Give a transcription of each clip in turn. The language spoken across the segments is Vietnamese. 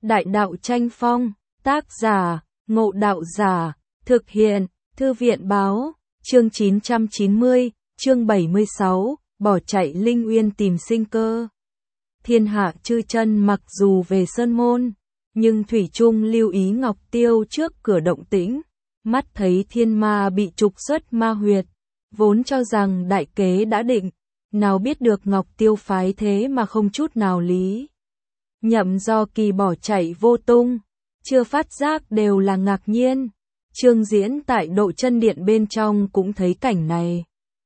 Đại đạo tranh phong, tác giả, Ngộ Đạo Giả, thực hiện, Thư viện báo, chương 990, chương 76, bỏ chạy Linh Uyên tìm sinh cơ. Thiên hạ chư chân mặc dù về sơn môn, nhưng thủy chung lưu ý Ngọc Tiêu trước cửa động tĩnh, mắt thấy thiên ma bị trục xuất ma huyệt, vốn cho rằng đại kế đã định, nào biết được Ngọc Tiêu phái thế mà không chút nào lý. Nhậm Do Kỳ bỏ chạy vô tung, chưa phát giác đều là ngạc nhiên. Trương Diễn tại Độ Chân Điện bên trong cũng thấy cảnh này.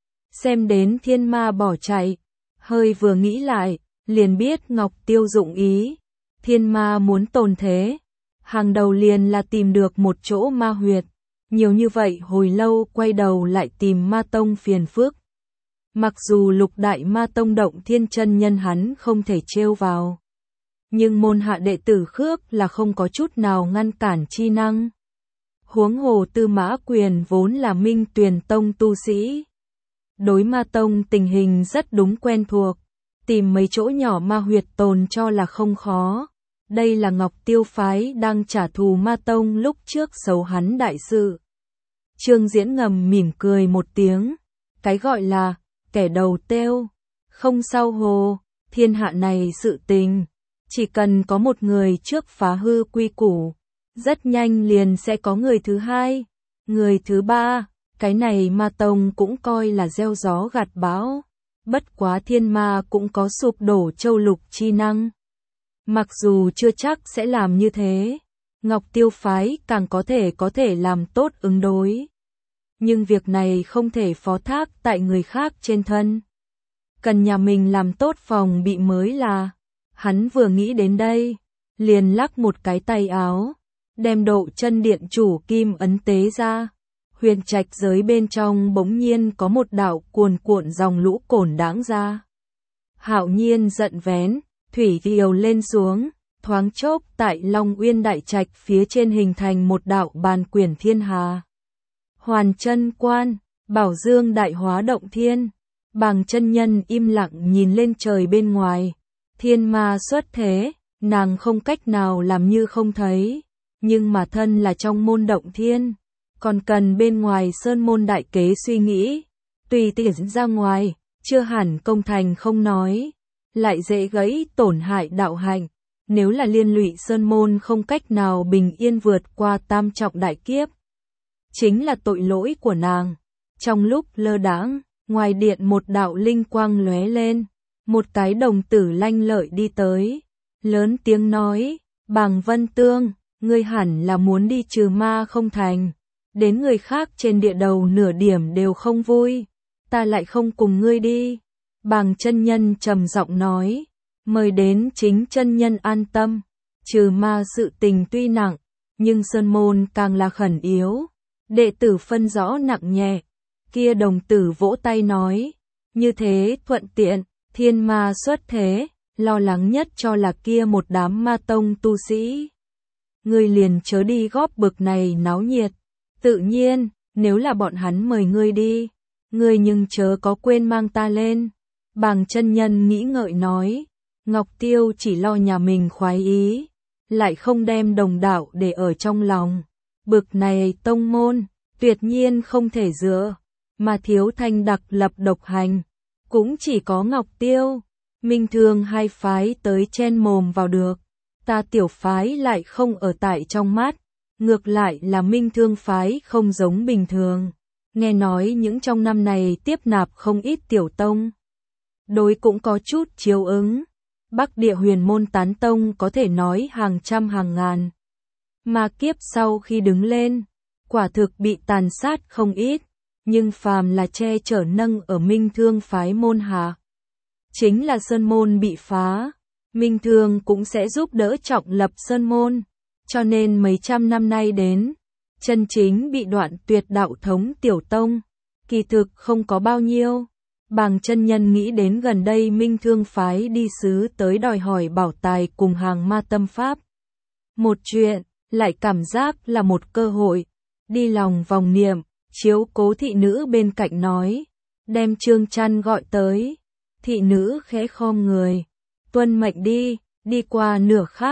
Xem đến thiên ma bỏ chạy, hơi vừa nghĩ lại, liền biết Ngọc Tiêu dụng ý. Thiên ma muốn tồn thế, hàng đầu liền là tìm được một chỗ ma huyệt. Nhiều như vậy hồi lâu quay đầu lại tìm ma tông phiền phức. Mặc dù Lục Đại Ma Tông Động Thiên chân nhân hắn không thể trêu vào, nhưng môn hạ đệ tử Khước là không có chút nào ngăn cản chi năng. Huống hồ Tư Mã Quyền vốn là Minh Tuyền Tông tu sĩ, đối ma tông tình hình rất đúng quen thuộc, tìm mấy chỗ nhỏ ma huyệt tồn cho là không khó. Đây là Ngọc Tiêu phái đang trả thù ma tông lúc trước xấu hắn đại sự. Trương Diễn ngầm mỉm cười một tiếng, cái gọi là kẻ đầu têu, không sao hồ, thiên hạ này sự tình, chỉ cần có một người trước phá hư quy củ, rất nhanh liền sẽ có người thứ hai, người thứ ba, cái này ma tông cũng coi là gieo gió gặt bão, bất quá thiên ma cũng có sụp đổ châu lục chi năng. Mặc dù chưa chắc sẽ làm như thế, Ngọc Tiêu phái càng có thể làm tốt ứng đối. Nhưng việc này không thể phó thác tại người khác trên thân. Cần nhà mình làm tốt phòng bị mới là. Hắn vừa nghĩ đến đây, liền lắc một cái tay áo, đem Độ Chân Điện chủ kim ấn tế ra. Huyền trạch giới bên trong bỗng nhiên có một đạo cuồn cuộn dòng lũ cổn đãng ra. Hạo Nhiên giận vén, thủy triều lên xuống, thoáng chốc tại Long Uyên đại trạch phía trên hình thành một đạo bàn quyển thiên hà. Hoàn Chân Quan, Bảo Dương đại hóa động thiên. Bàng chân nhân im lặng nhìn lên trời bên ngoài. Thiên ma xuất thế, nàng không cách nào làm như không thấy, nhưng mà thân là trong môn động thiên, còn cần bên ngoài sơn môn đại kế suy nghĩ, tùy tiện ra ngoài, chưa hẳn công thành không nói, lại dễ gãy tổn hại đạo hạnh, nếu là liên lụy sơn môn không cách nào bình yên vượt qua tam trọng đại kiếp, chính là tội lỗi của nàng. Trong lúc lơ đãng, ngoài điện một đạo linh quang lóe lên, một cái đồng tử lanh lợi đi tới, lớn tiếng nói, Bàng Vân Tương, ngươi hẳn là muốn đi trừ ma không thành, đến người khác trên địa đầu nửa điểm đều không vui, ta lại không cùng ngươi đi. Bàng chân nhân trầm giọng nói, mời đến chính chân nhân an tâm, trừ ma sự tình tuy nặng, nhưng sơn môn càng là khẩn yếu, đệ tử phân rõ nặng nhẹ. Kia đồng tử vỗ tay nói, như thế thuận tiện, thiên ma xuất thế, lo lắng nhất cho là kia một đám ma tông tu sĩ. Ngươi liền chớ đi góp bực này náo nhiệt, tự nhiên, nếu là bọn hắn mời ngươi đi, ngươi nhưng chớ có quên mang ta lên. Bàng chân nhân nghĩ ngợi nói, Ngọc Tiêu chỉ lo nhà mình khoái ý, lại không đem đồng đạo để ở trong lòng. Bực này tông môn, tuyệt nhiên không thể dựa. Mà Thiếu Thanh đặc lập độc hành, cũng chỉ có Ngọc Tiêu, Minh Thương hai phái tới chen mồm vào được, ta tiểu phái lại không ở tại trong mắt, ngược lại là Minh Thương phái không giống bình thường, nghe nói những trong năm này tiếp nạp không ít tiểu tông, đối cũng có chút chiếu ứng, Bắc Địa Huyền Môn tán tông có thể nói hàng trăm hàng ngàn, mà kiếp sau khi đứng lên, quả thực bị tàn sát không ít. Nhưng phàm là che chở nâng ở Minh Thương phái môn hạ, chính là sơn môn bị phá, Minh Thương cũng sẽ giúp đỡ trọng lập sơn môn, cho nên mấy trăm năm nay đến, chân chính bị đoạn tuyệt đạo thống tiểu tông, kỳ thực không có bao nhiêu. Bàng chân nhân nghĩ đến gần đây Minh Thương phái đi sứ tới đòi hỏi bảo tài cùng hàng ma tâm pháp. Một chuyện, lại cảm giác là một cơ hội, đi lòng vòng niệm. Chiếu cố thị nữ bên cạnh nói, đem Trương Chăn gọi tới, thị nữ khẽ khom người, tuân mệnh đi qua nửa khắc,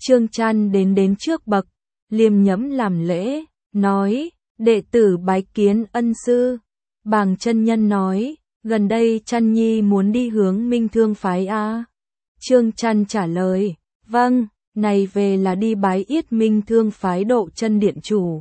Trương Trăn đến trước bậc, liêm nhẫm làm lễ, nói, đệ tử bái kiến ân sư. Bàng chân nhân nói, gần đây Trăn nhi muốn đi hướng Minh Thương phái a. Trương Trăn trả lời, vâng, này về là đi bái yết Minh Thương phái Độ Chân điện chủ.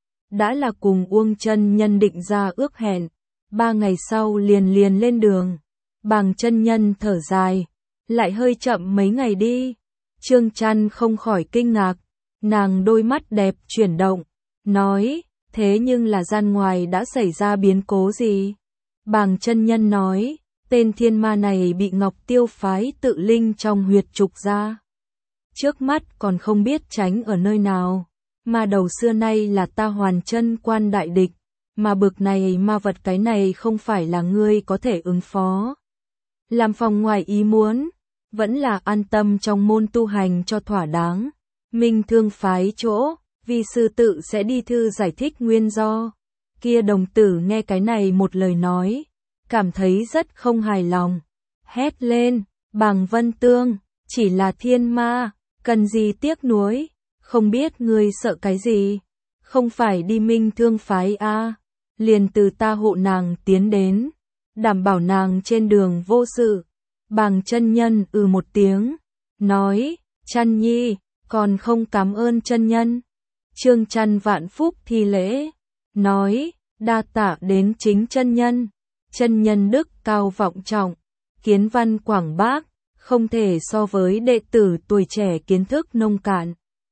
Đã là cùng Uông chân nhân định ra ước hẹn, 3 ngày sau liền lên đường. Bàng chân nhân thở dài, lại hơi chậm mấy ngày đi. Trương Trăn không khỏi kinh ngạc, nàng đôi mắt đẹp chuyển động, nói, thế nhưng là gian ngoài đã xảy ra biến cố gì? Bàng chân nhân nói, tên thiên ma này bị Ngọc Tiêu phái tự linh trong huyệt trục ra. Trước mắt còn không biết tránh ở nơi nào, mà đầu xưa nay là ta Hoàn Chân quan đại địch, mà bực này ma vật cái này không phải là ngươi có thể ứng phó. Làm phòng ngoài ý muốn, vẫn là an tâm trong môn tu hành cho thỏa đáng. Minh Thương phái chỗ, vi sư tự sẽ đi thư giải thích nguyên do. Kia đồng tử nghe cái này một lời nói, cảm thấy rất không hài lòng. Hét lên, Bàng Vân Tương, chỉ là thiên ma, cần gì tiếc nuối, không biết ngươi sợ cái gì, không phải đi Minh Thương phái a, liền từ ta hộ nàng tiến đến, đảm bảo nàng trên đường vô sự. Bàng chân nhân một tiếng, nói, Trăn nhi, còn không cảm ơn chân nhân. Trương Trăn vạn phúc thi lễ, nói, đa tạ đến chính chân nhân. Chân nhân đức cao vọng trọng, kiến văn quảng bác, không thể so với đệ tử tuổi trẻ kiến thức nông cạn.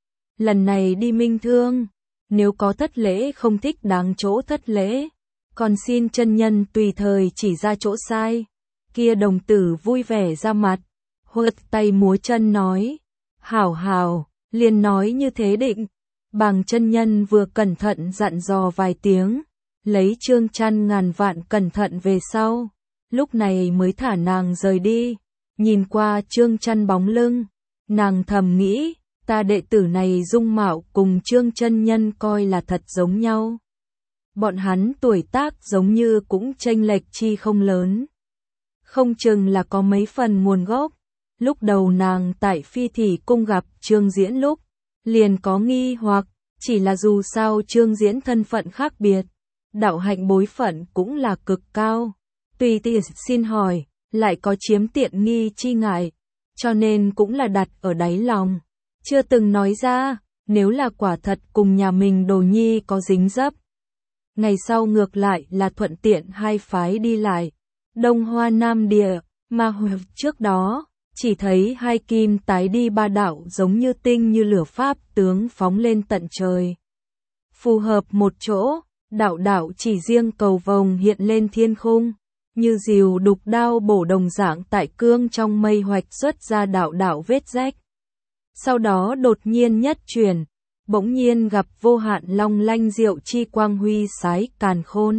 Lần này đi Minh Thương, nếu có thất lễ không thích đáng chỗ thất lễ, còn xin chân nhân tùy thời chỉ ra chỗ sai. Kia đồng tử vui vẻ ra mặt, huật tay múa chân nói, hảo hảo, liền nói như thế định. Bàng chân nhân vừa cẩn thận dặn dò vài tiếng, lấy Trương Trăn ngàn vạn cẩn thận về sau, lúc này mới thả nàng rời đi. Nhìn qua Trương Trăn bóng lưng, nàng thầm nghĩ, ta đệ tử này dung mạo cùng Trương chân nhân coi là thật giống nhau. Bọn hắn tuổi tác giống như cũng chênh lệch chi không lớn. Không chừng là có mấy phần nguồn gốc. Lúc đầu nàng tại Phi Thỉ cung gặp Trương Diễn lúc, liền có nghi hoặc, chỉ là dù sao Trương Diễn thân phận khác biệt, đạo hạnh bối phận cũng là cực cao. Tùy tiện xin hỏi, lại có chiếm tiện nghi chi ngại, cho nên cũng là đặt ở đáy lòng. Chưa từng nói ra, nếu là quả thật cùng nhà mình đồ nhi có dính dấp. Ngày sau ngược lại là thuận tiện hai phái đi lại. Đông Hoa Nam Địa, mà trước đó, chỉ thấy hai kim tái đi ba đạo giống như tinh như lửa pháp tướng phóng lên tận trời. Phù hợp một chỗ, đạo đạo chỉ riêng cầu vồng hiện lên thiên khung, như diều đục đao bổ đồng dạng tại cương trong mây hoạch xuất ra đạo đạo vết rách. Sau đó đột nhiên nhất chuyển, bỗng nhiên gặp vô hạn long lanh diệu chi quang huy sái càn khôn.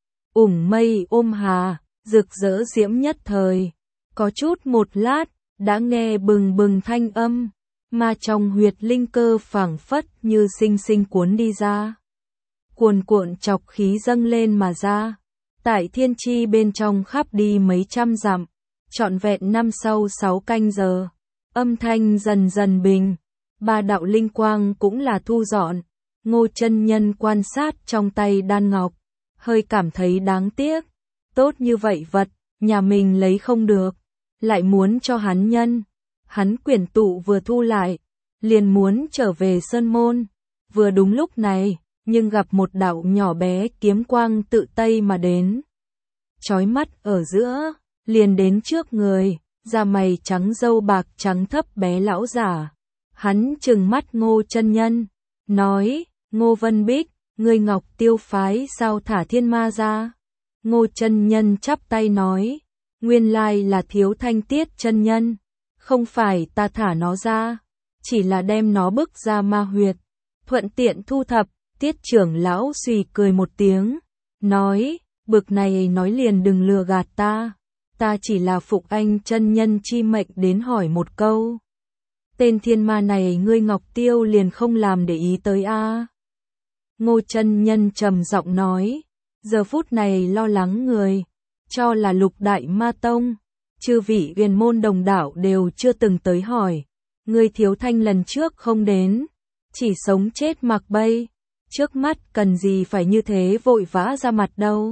Ủng mây ôm hà, rực rỡ diễm nhất thời, có chút một lát, đã nghe bừng bừng thanh âm, mà trong huyệt linh cơ phảng phất như sinh sinh cuốn đi ra. Cuồn cuộn chọc khí dâng lên mà ra, tại thiên chi bên trong khắp đi mấy trăm dặm, trọn vẹn năm sau 6 canh giờ, âm thanh dần dần bình, ba đạo linh quang cũng là thu dọn. Ngô chân nhân quan sát trong tay đan ngọc, hơi cảm thấy đáng tiếc, tốt như vậy vật, nhà mình lấy không được, lại muốn cho hắn nhân. Hắn quyển tụ vừa thu lại, liền muốn trở về sơn môn, vừa đúng lúc này, nhưng gặp một đạo nhỏ bé kiếm quang tự tây mà đến. Chói mắt ở giữa, liền đến trước người, da mày trắng râu bạc trắng thấp bé lão giả. Hắn trừng mắt Ngô chân nhân, nói, Ngô Vân Bích, ngươi Ngọc Tiêu phái sao thả thiên ma ra? Ngô chân nhân chắp tay nói, nguyên lai là Thiếu Thanh Tiết chân nhân, không phải ta thả nó ra, chỉ là đem nó bức ra ma huyệt, thuận tiện thu thập. Tiết trưởng lão suy cười một tiếng, nói, bực này nói liền đừng lừa gạt ta chỉ là phục anh chân nhân chi mệnh đến hỏi một câu. Tên thiên ma này ngươi Ngọc Tiêu liền không làm để ý tới a? Ngô chân nhân trầm giọng nói, giờ phút này lo lắng người, cho là Lục Đại Ma Tông, chư vị huyền môn đồng đảo đều chưa từng tới hỏi. Ngươi Thiếu Thanh lần trước không đến, chỉ sống chết mặc bay, trước mắt cần gì phải như thế vội vã ra mặt đâu.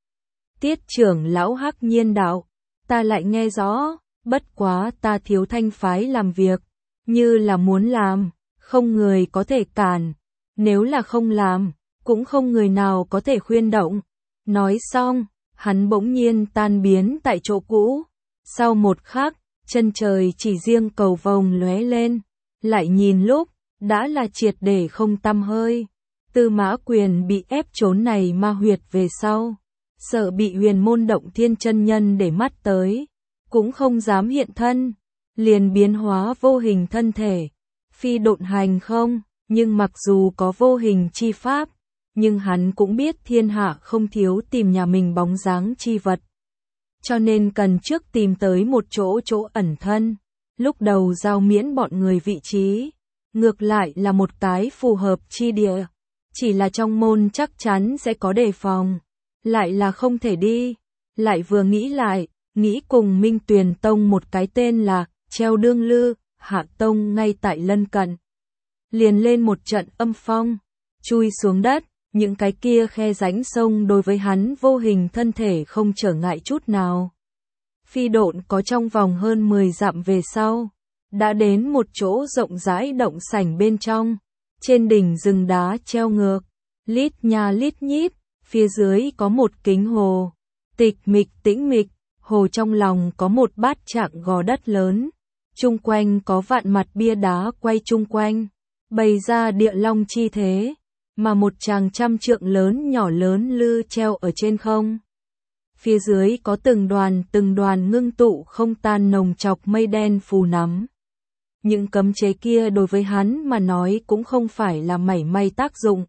Tiết trưởng lão hắc nhiên đạo, ta lại nghe rõ, bất quá ta Thiếu Thanh phái làm việc, như là muốn làm, không người có thể cản, nếu là không làm, cũng không người nào có thể khuyên động. Nói xong, hắn bỗng nhiên tan biến tại chỗ cũ, sau một khắc, chân trời chỉ riêng cầu vồng lóe lên, lại nhìn lúc, đã là triệt để không tăm hơi. Tư Mã Quyền bị ép trốn này ma huyệt về sau, sợ bị Huyền Môn Động Thiên chân nhân để mắt tới, cũng không dám hiện thân, liền biến hóa vô hình thân thể, phi độn hành không, nhưng mặc dù có vô hình chi pháp, nhưng hắn cũng biết thiên hạ không thiếu tìm nhà mình bóng dáng chi vật. Cho nên cần trước tìm tới một chỗ ẩn thân, lúc đầu giao miễn bọn người vị trí, ngược lại là một cái phù hợp chi địa, chỉ là trong môn chắc chắn sẽ có đề phòng, lại là không thể đi, lại vừa nghĩ lại, nghĩ cùng Minh Tuyền Tông một cái tên là Treo Đương Lư, Hạ Tông ngay tại lân cận. Liền lên một trận âm phong, chui xuống đất, những cái kia khe rãnh sông đối với hắn vô hình thân thể không trở ngại chút nào. Phi độn có trong vòng hơn 10 dặm về sau, đã đến một chỗ rộng rãi động sảnh bên trong, trên đỉnh rừng đá treo ngược, lít nha lít nhít, phía dưới có một kính hồ, tịch mịch tĩnh mịch, hồ trong lòng có một bát trạng gò đất lớn, chung quanh có vạn mặt bia đá quay chung quanh, bày ra địa long chi thế, mà một tràng trăm trượng lớn nhỏ lớn lư treo ở trên không. Phía dưới có từng đoàn ngưng tụ không tan nồng chọc mây đen phù nắm. Những cấm chế kia đối với hắn mà nói cũng không phải là mảy may tác dụng.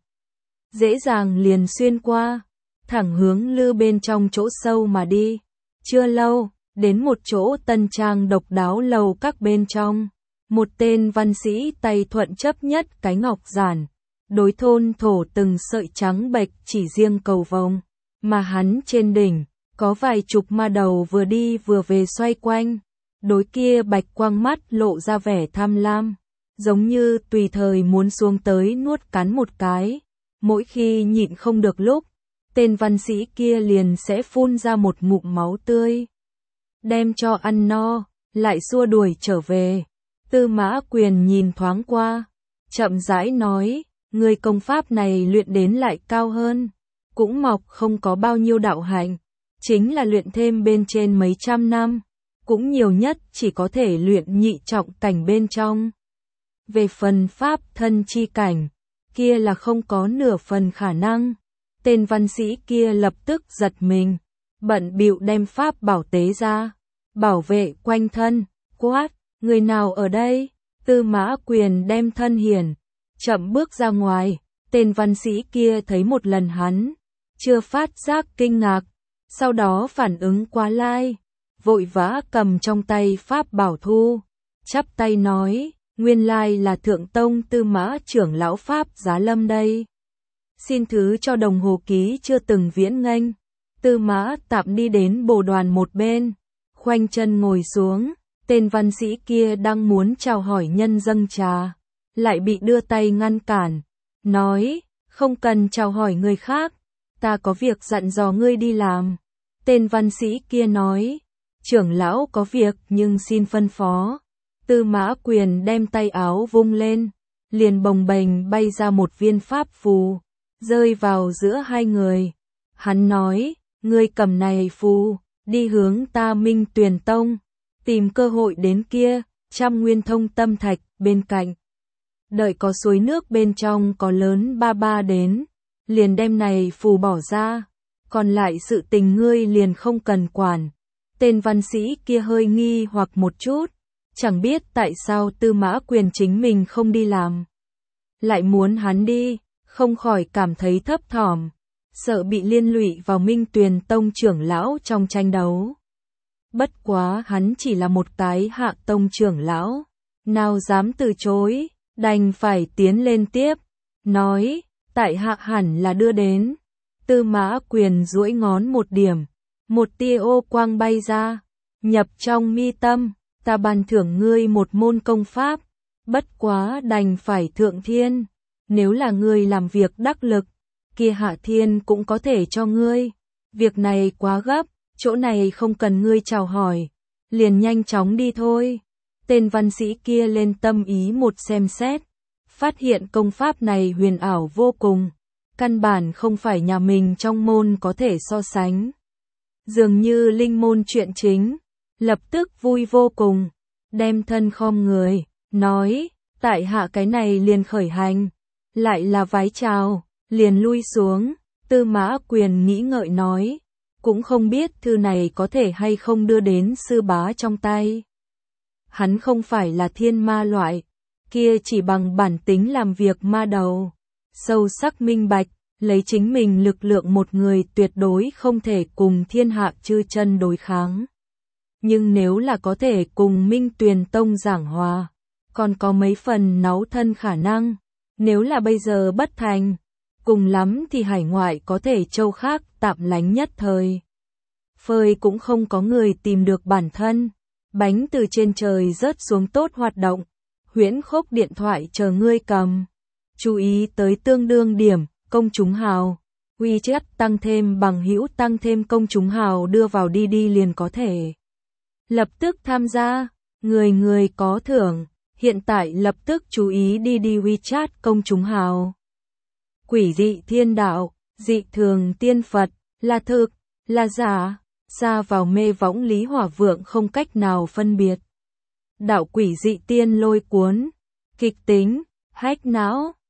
Dễ dàng liền xuyên qua, thẳng hướng lư bên trong chỗ sâu mà đi. Chưa lâu, đến một chỗ tân trang độc đáo lầu các bên trong. Một tên văn sĩ tay thuận chấp nhất cái ngọc giản, đối thôn thổ từng sợi trắng bệch chỉ riêng cầu vồng, mà hắn trên đỉnh, có vài chục ma đầu vừa đi vừa về xoay quanh, đối kia bạch quang mắt lộ ra vẻ tham lam, giống như tùy thời muốn xuống tới nuốt cắn một cái, mỗi khi nhịn không được lúc, tên văn sĩ kia liền sẽ phun ra một ngụm máu tươi, đem cho ăn no, lại xua đuổi trở về. Tư Mã Quyền nhìn thoáng qua, chậm rãi nói, người công pháp này luyện đến lại cao hơn, cũng mọc không có bao nhiêu đạo hạnh, chính là luyện thêm bên trên mấy trăm năm, cũng nhiều nhất chỉ có thể luyện nhị trọng cảnh bên trong. Về phần pháp thân chi cảnh, kia là không có nửa phần khả năng. Tên văn sĩ kia lập tức giật mình, bận bịu đem pháp bảo tế ra, bảo vệ quanh thân, quát, người nào ở đây? Tư Mã Quyền đem thân hiển, chậm bước ra ngoài, tên văn sĩ kia thấy một lần hắn, chưa phát giác kinh ngạc, sau đó phản ứng quá lai, vội vã cầm trong tay pháp bảo thu, chắp tay nói, nguyên lai là Thượng Tông Tư Mã trưởng lão Pháp Giá Lâm đây. Xin thứ cho đồng hồ ký chưa từng viễn nghênh. Tư Mã tạm đi đến bồ đoàn một bên, khoanh chân ngồi xuống, tên văn sĩ kia đang muốn chào hỏi nhân dâng trà, lại bị đưa tay ngăn cản, nói, không cần chào hỏi người khác, ta có việc dặn dò ngươi đi làm. Tên văn sĩ kia nói, trưởng lão có việc nhưng xin phân phó. Tư Mã Quyền đem tay áo vung lên, liền bồng bềnh bay ra một viên pháp phù, rơi vào giữa hai người. Hắn nói, ngươi cầm này phù, đi hướng ta Minh Tuyền Tông, tìm cơ hội đến kia, Trăm Nguyên Thông Tâm Thạch bên cạnh. Đợi có suối nước bên trong có lớn ba ba đến, liền đem này phù bỏ ra, còn lại sự tình ngươi liền không cần quản. Tên văn sĩ kia hơi nghi hoặc một chút, chẳng biết tại sao Tư Mã Quyền chính mình không đi làm, lại muốn hắn đi, không khỏi cảm thấy thấp thỏm, sợ bị liên lụy vào Minh Tuyền Tông trưởng lão trong tranh đấu. Bất quá hắn chỉ là một cái Hạ Tông trưởng lão, nào dám từ chối, đành phải tiến lên tiếp, nói, tại hạ hẳn là đưa đến. Tư Mã Quyền duỗi ngón một điểm, một tia ô quang bay ra, nhập trong mi tâm, ta ban thưởng ngươi một môn công pháp, Bất quá đành phải thượng thiên, nếu là ngươi làm việc đắc lực, kia hạ thiên cũng có thể cho ngươi. Việc này quá gấp, chỗ này không cần ngươi chào hỏi, liền nhanh chóng đi thôi. Tên văn sĩ kia lên tâm ý một xem xét, phát hiện công pháp này huyền ảo vô cùng, căn bản không phải nhà mình trong môn có thể so sánh. Dường như linh môn chuyện chính, lập tức vui vô cùng, đem thân khom người, nói, tại hạ cái này liền khởi hành, lại là vái chào, liền lui xuống. Tư Mã Quyền nghĩ ngợi nói, cũng không biết thư này có thể hay không đưa đến sư bá trong tay. Hắn không phải là thiên ma loại, kia chỉ bằng bản tính làm việc ma đầu, sâu sắc minh bạch, lấy chính mình lực lượng một người tuyệt đối không thể cùng thiên hạ chư chân đối kháng. Nhưng nếu là có thể cùng Minh Tuyền Tông giảng hòa, còn có mấy phần náu thân khả năng, nếu là bây giờ bất thành, cùng lắm thì hải ngoại có thể châu khác tạm lánh nhất thời. Phơi cũng không có người tìm được bản thân, bánh từ trên trời rớt xuống tốt hoạt động, huyễn khốc điện thoại chờ ngươi cầm. Chú ý tới tương đương điểm, công chúng hào, WeChat tăng thêm bằng hữu tăng thêm công chúng hào đưa vào đi liền có thể. Lập tức tham gia, người người có thưởng, hiện tại lập tức chú ý đi WeChat công chúng hào. Quỷ dị thiên đạo, dị thường tiên Phật, là thực, là giả, xa vào mê võng Lý Hỏa Vượng không cách nào phân biệt. Đạo quỷ dị tiên lôi cuốn, kịch tính, hách não.